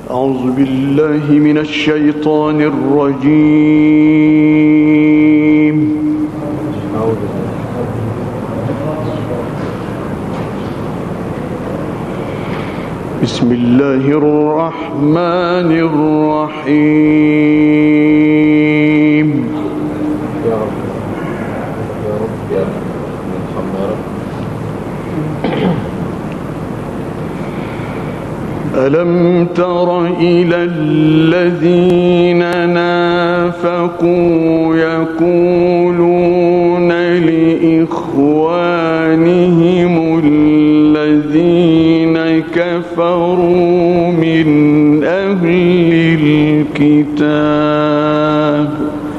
أعوذ بالله من الشيطان الرجيم. بسم الله الرحمن الرحيم. يا رب يا رب يا رب ألم تر إلى الذين نافقوا يقولون لإخوانهم الذين كفروا من أهل الكتاب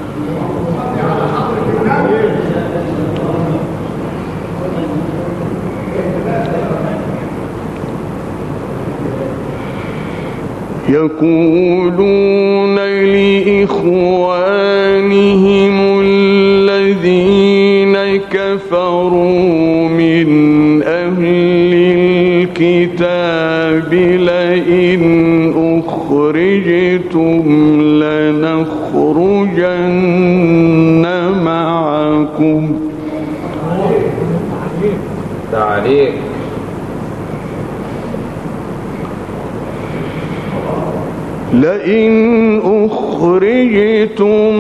يقولون لإخوانهم الذين كفروا من أهل الكتاب لئن أخرجتم لنخرجن معكم. تعليق. لئن أخرجتم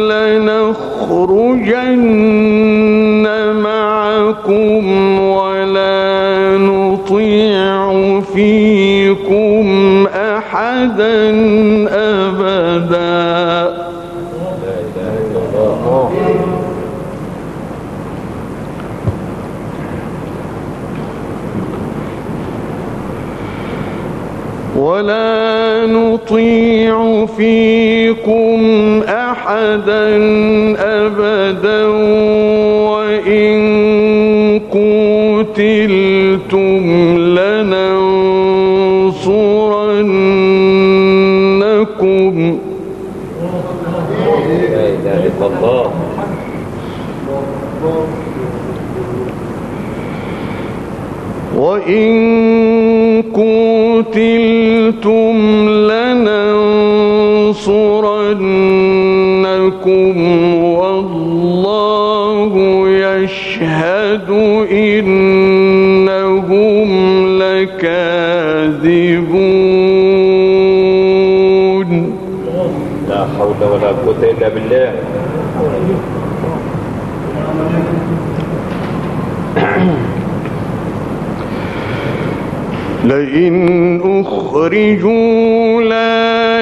لنخرجن معكم ولا نطيع فيكم أحدا أبدا. ولا نطيع فيكم أحدا أبدا وإن قتلتم لننصرنكم. لا إله إلا الله. وإن قتلتم لننصرنكم والله يشهد إنهم لكاذبون. لا حول ولا قوة إلا بالله. لئن أخرجوا لا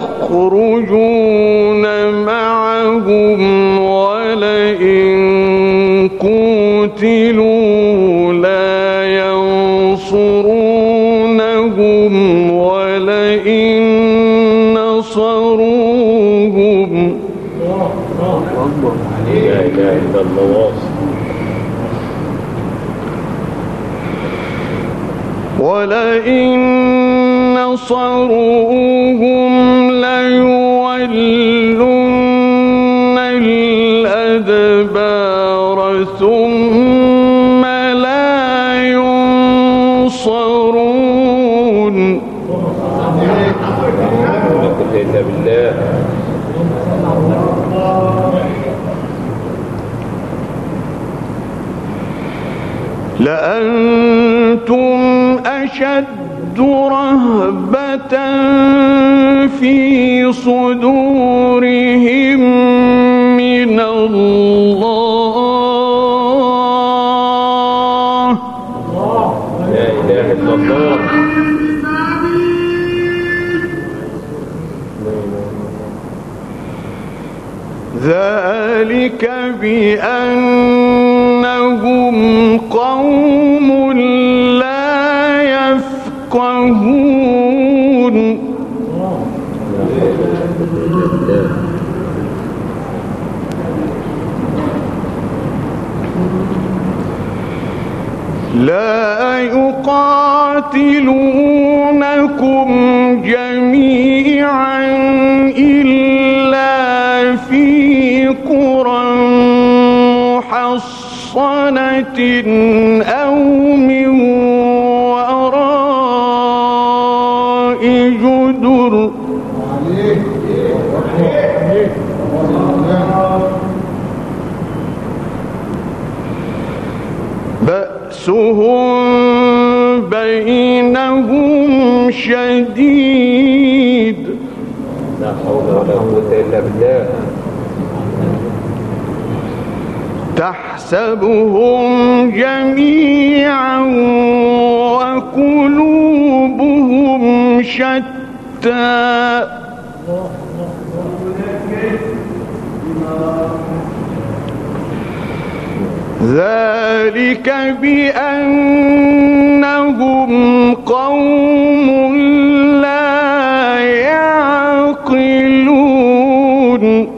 يخرجون معهم ولئن قتلوا لا ينصرونهم ولئن نصروهم. لا إله إلا الله. ولئن نصروهم ليولن الأدبار ثم لا ينصرون. إلا بالله. لأنتم أشد رهبة في صدورهم من الله. لا إله إلا الله. ذلك بأنهم قوم لا يفقهون. لا يقاتلونكم جميعا إلا في قرى محصنة أو من وراء جدر الصدر بأسهم بينهم شديد لا حول ولا قوة إلا بالله. تحسبهم جميعا وقلوبهم شتى ذلك بأنهم قوم لا يعقلون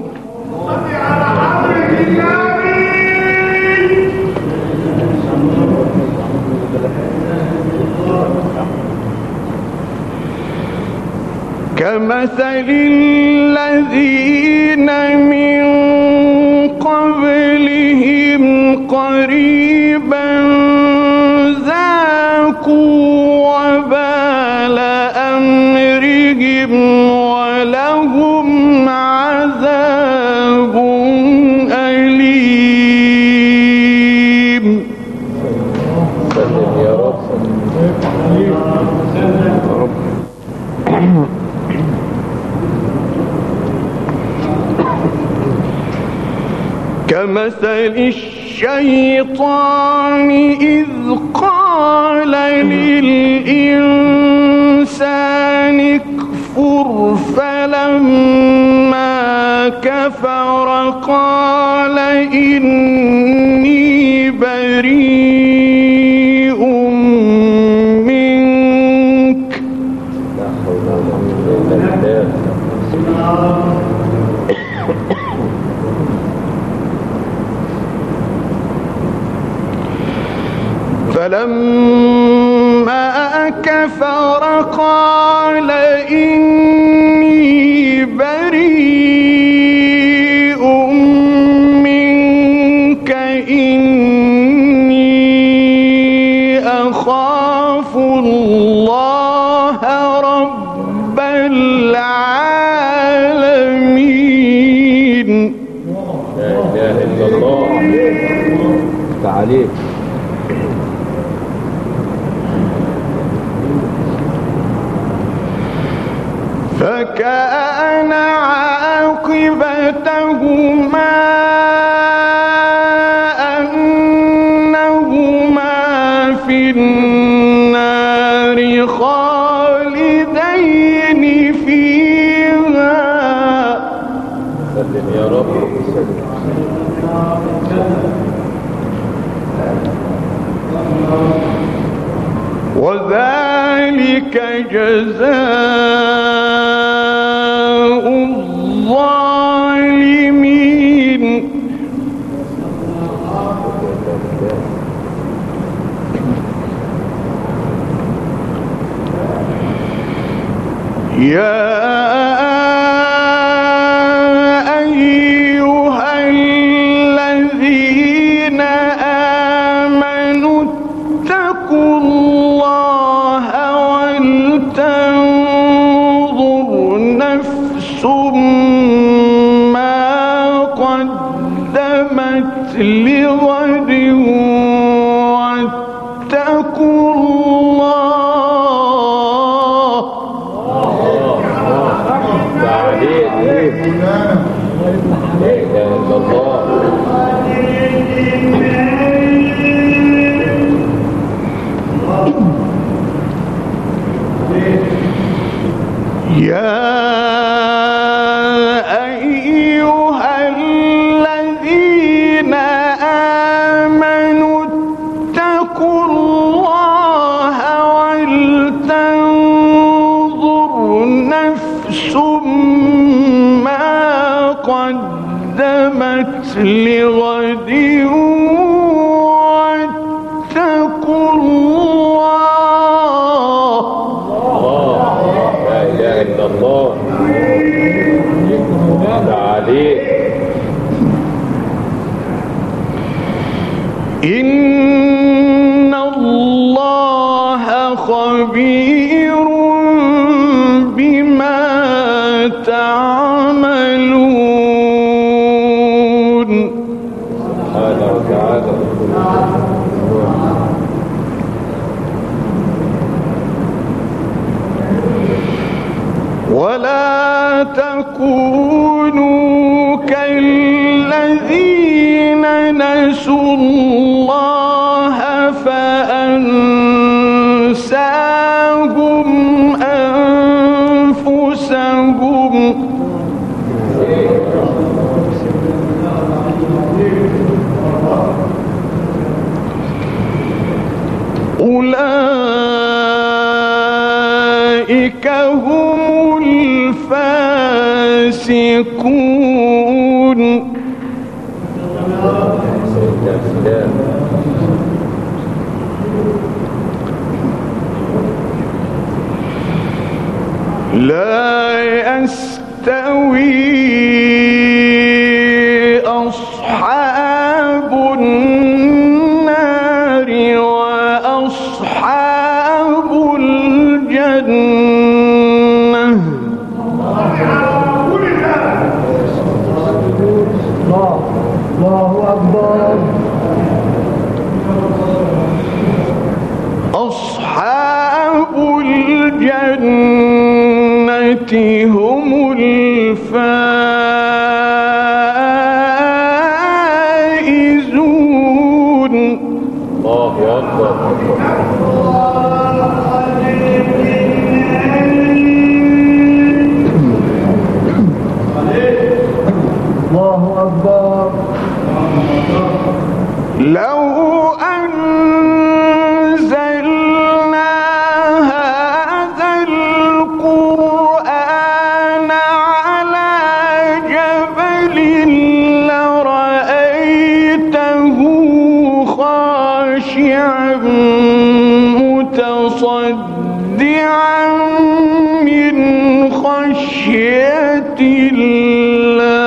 كمثل الذين من قبلهم قريبا ذاقوا وبال أمرهم ولهم عذاب أليم. سلم يا رب. كمثل الشيطان إذ قال للإنسان اكفر فلما كفر قال إني بريء منك لا حول ولا قوة إلا بالله. فلما كفر قال إني بريء منك إني أخاف الله رب العالمين. لا إله إلا الله. تعاليك. فكان عاقبتهما أنهما في النار خالدين فيها. سلم يا رب. وذلك جزاء الظالمين. يا أيها الذين آمنوا اتقوا الله ولتنظر نفس ما قدمت لغد واتقوا الله. تعاليك. لا إله إلا الله. يا أيها الذين آمنوا اتقوا الله ولتنظر نفس ما قدمت لغد واتقوا الله. لا إله إلا الله. تعاليك. إن الله خبير بما ولا تكونوا كالذين نسوا الله فأنساهم أنفسهم أولئك هم الفاسقون. لا يستوي أصحاب النار وأصحاب الجنة. الله أكبر. أصحاب الجنة هم الفائزون. الله أكبر. الله أكبر. لو أنزلنا هذا القرآن على جبل لرأيته خاشعا متصدعا من خشية الله.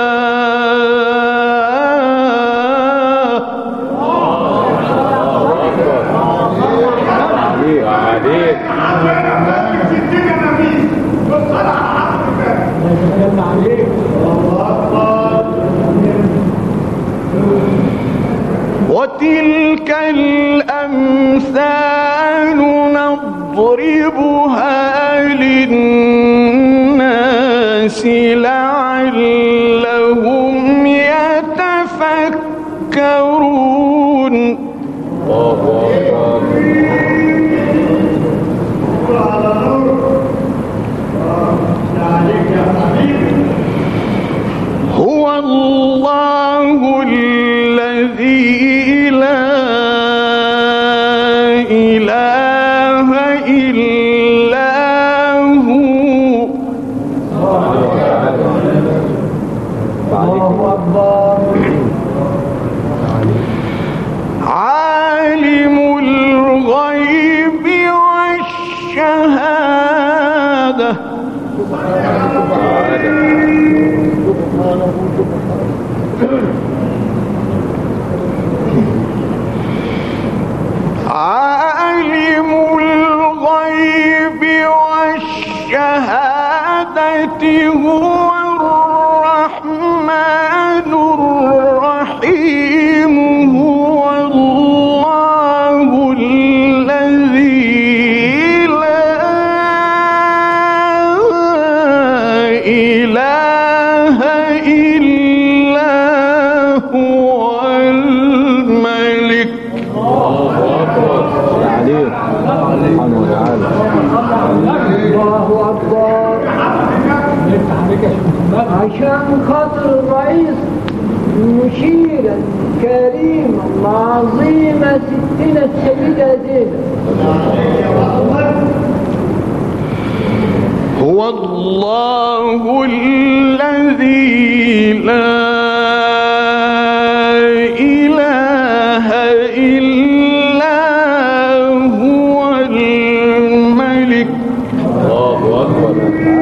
وتلك الأمثال نضربها للناس لعلهم يتفكرون. هو الله الذي لا إله إلا هو. الله أكبر. عالم الغيب والشهادة. عالم الغيب والشهادة هو الرحمن الرحيم. هو الله الذي لا إله إلا هو الملك. الله أكبر. عشان خاطر الرئيس المشير الكريم العظيمة ستنا السيدة زينب. هو الله الذي لا إله إلا هو الملك. الله أكبر.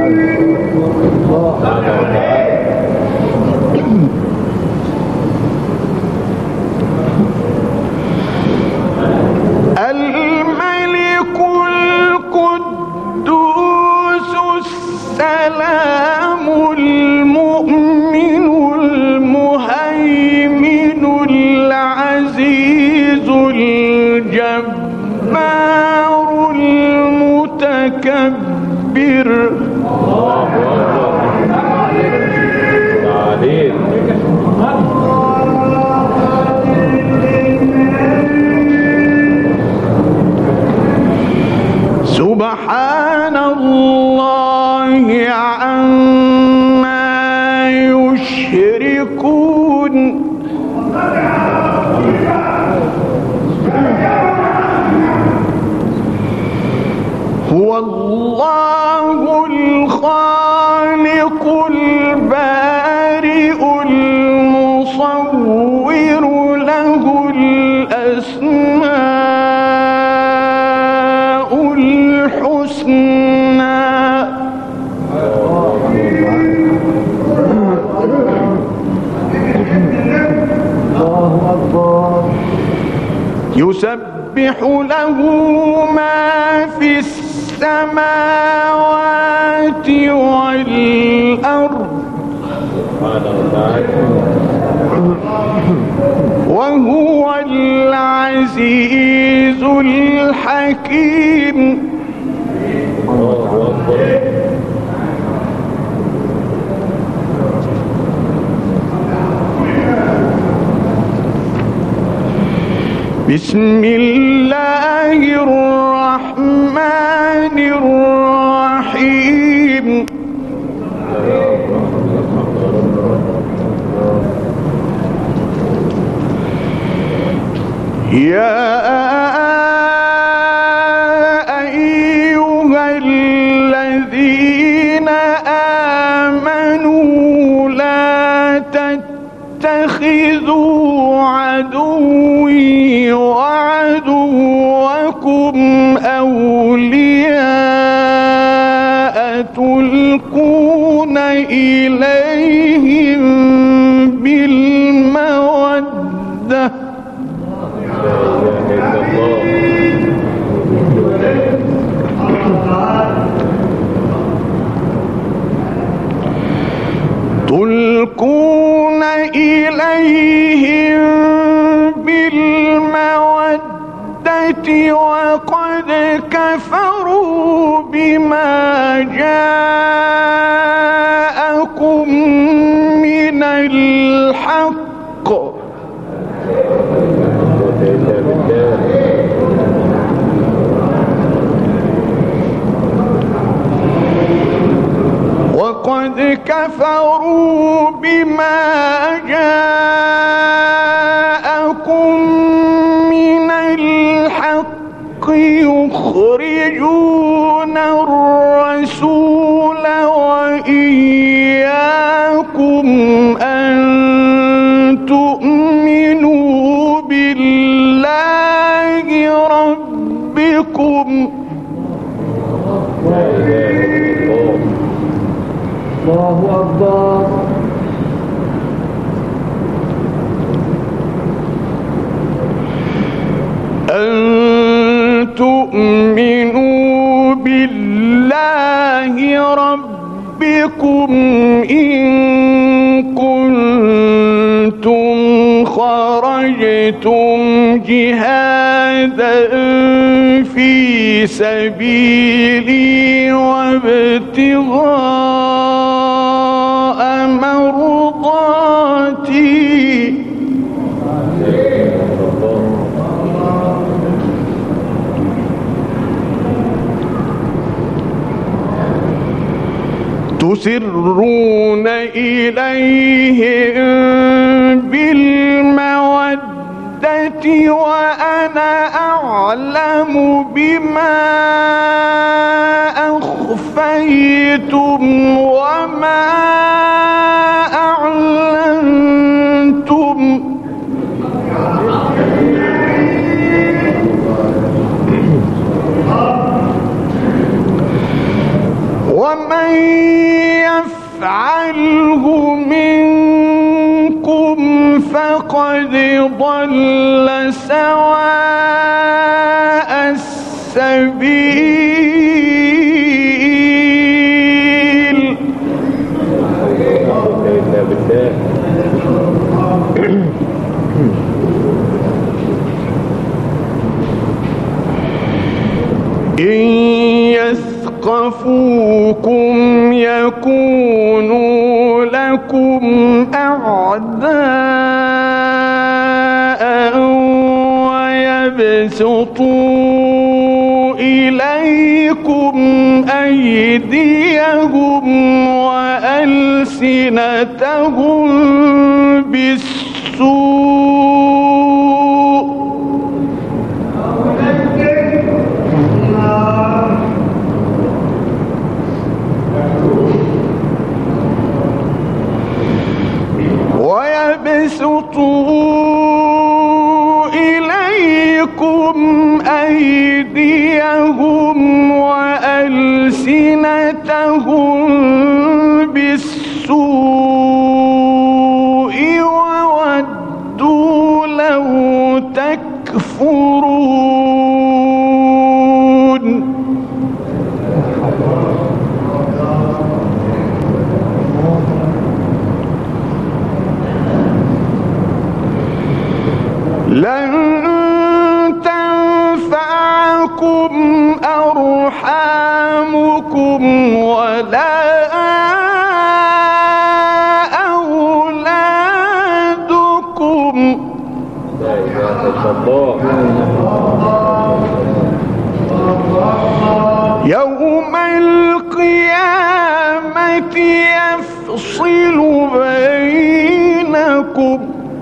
الملك القدوس السلام المؤمن المهيمن العزيز الجبار المتكبر. سبحان الله عما يشركون هو الله الخالق البارئ المصور له الأسماء الحسنى يسبح له ما في السماوات والأرض وهو العزيز الحكيم بسم الله الرحمن الرحيم يا أيها الذين آمنوا لا تتخذوا عدوي وعدوكم أولياء تلقون إليهم بالمودة تلقون إليهم بالمودة وقد كفروا بما جاءكم من الحق وقد كفروا بما جاءكم من الحق يخرجون الرسول وإياكم أن تؤمنوا بالله ربكم الله أكبر أن تؤمنوا بالله ربكم إن كنتم خرجتم جهادا في سبيلي وابتغاء مرضاتي تسرون إليهم بالمودة وأنا أعلم بما أخفيتم وما أعلنتم ومن يفعله منكم فقد ضل سواء السبيل إن يثقفوكم يكونوا لكم أعداء ويبسطوا إليكم أيديهم وألسنتهم بالسوء ويبسطوا إليكم أيديهم وألسنتهم بالسوء وودوا لو تكفرون لن تنفعكم أرحامكم ولا أولادكم لا إله إلا الله يوم القيامة يفصل بينكم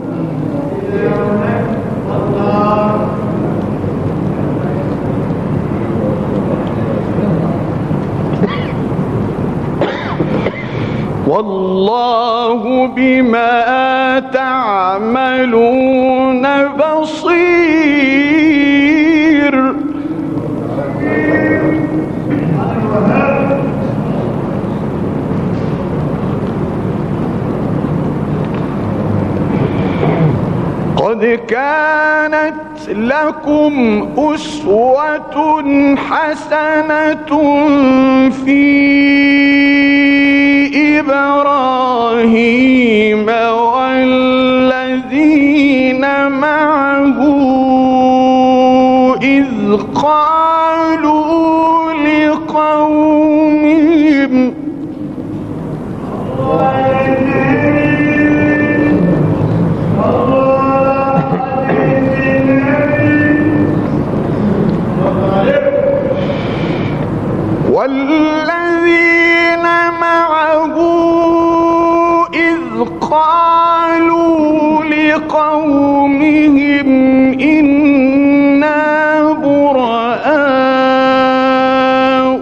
والله بما تعملون بصير قد كانت لكم أسوة حسنة في إبراهيم والذين معه إذ قالوا لقومهم والذين معه إذ قالوا لقومهم إنا براء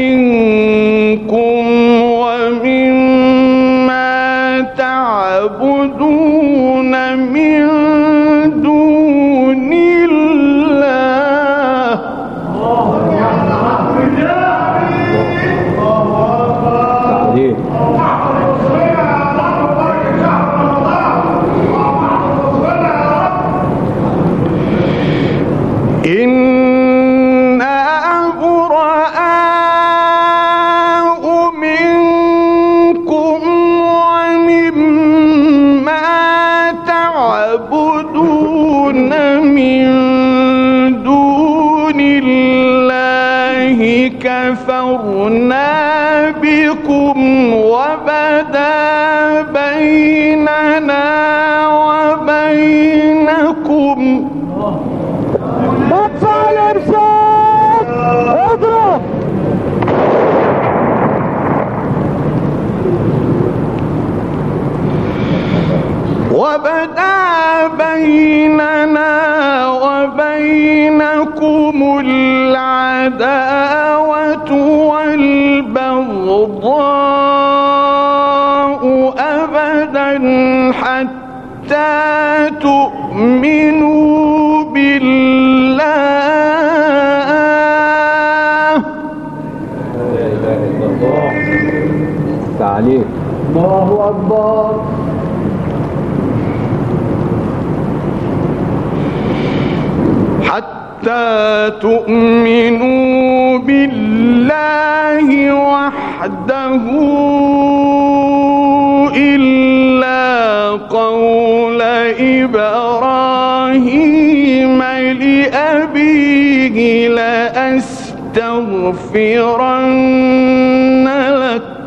منكم ومما تعبدون من دون الله إنا براء منكم ومما تعبدون من دون الله كفرنا بكم وبدا بيننا وبينكم مدفع الإرشاد اضرب وبدا بيننا وبينكم العداوة والبغضاء أبدا حتى تؤمنوا بالله لا إله إلا الله تعليق الله أكبر حتى تؤمنوا بالله وحده إلا قول إبراهيم لأبيه لأستغفرن لأستغفرن لك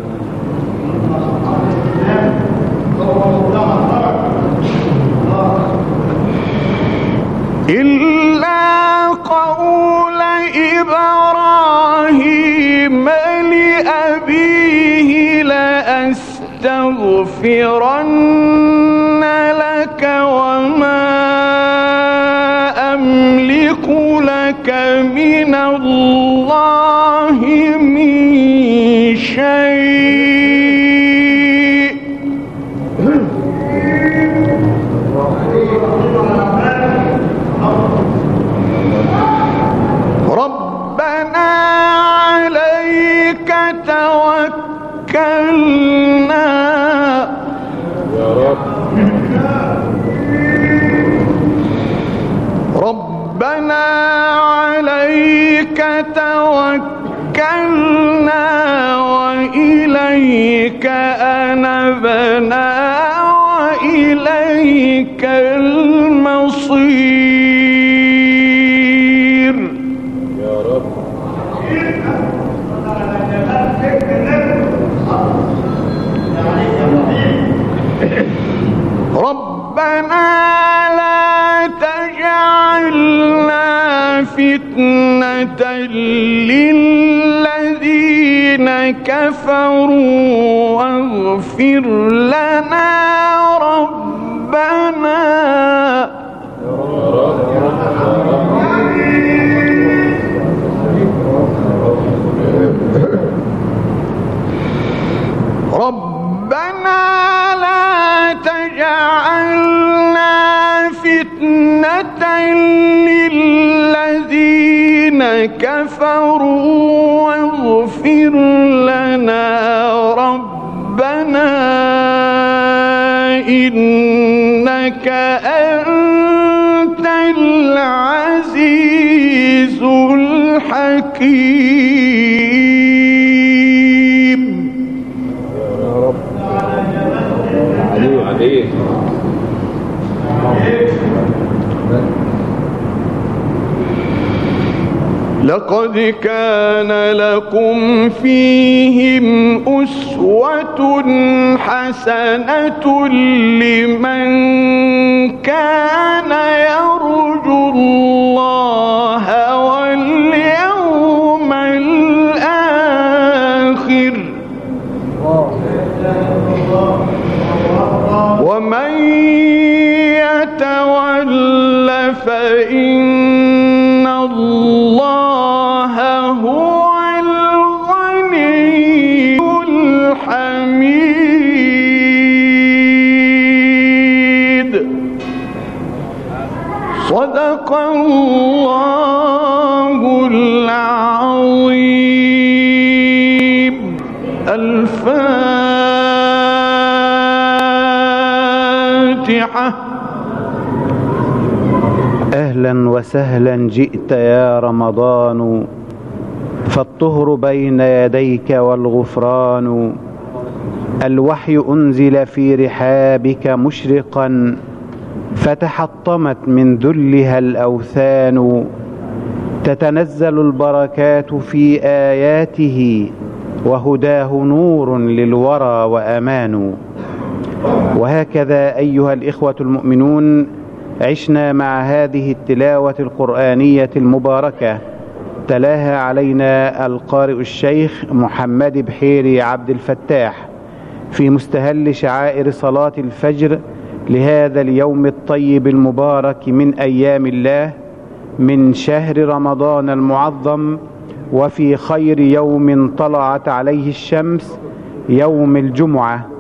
إلا قول إبراهيم لأبيه لأستغفرن لك وما أملك لك من الله من شيء ربنا عليك توكلنا يا رب. ربنا عليك توكلنا وإليك أنبنا وإليك المصير يا رب. ربنا لا تجعلنا فتنة للذين كفروا واغفر لنا ربنا ربنا لا تجعلنا فتنة للذين كفروا واغفر لنا ربنا إنك أنت العزيز الحكيم يا رب. عليك. لقد كان لكم فيهم أسوة حسنة لمن كان يرجو الله واليوم الآخر ومن يتول فإن الله هو الغني الحميد صدق الله العظيم. الفاتحة. أهلا وسهلا جئت يا رمضان فالطهر بين يديك والغفران الوحي أنزل في رحابك مشرقا فتحطمت من ذلها الأوثان تتنزل البركات في آياته وهداه نور للورى وأمان. وهكذا أيها الإخوة المؤمنون عشنا مع هذه التلاوة القرآنية المباركة تلاها علينا القارئ الشيخ محمد بحيري عبد الفتاح في مستهل شعائر صلاة الفجر لهذا اليوم الطيب المبارك من أيام الله من شهر رمضان المعظم وفي خير يوم طلعت عليه الشمس يوم الجمعة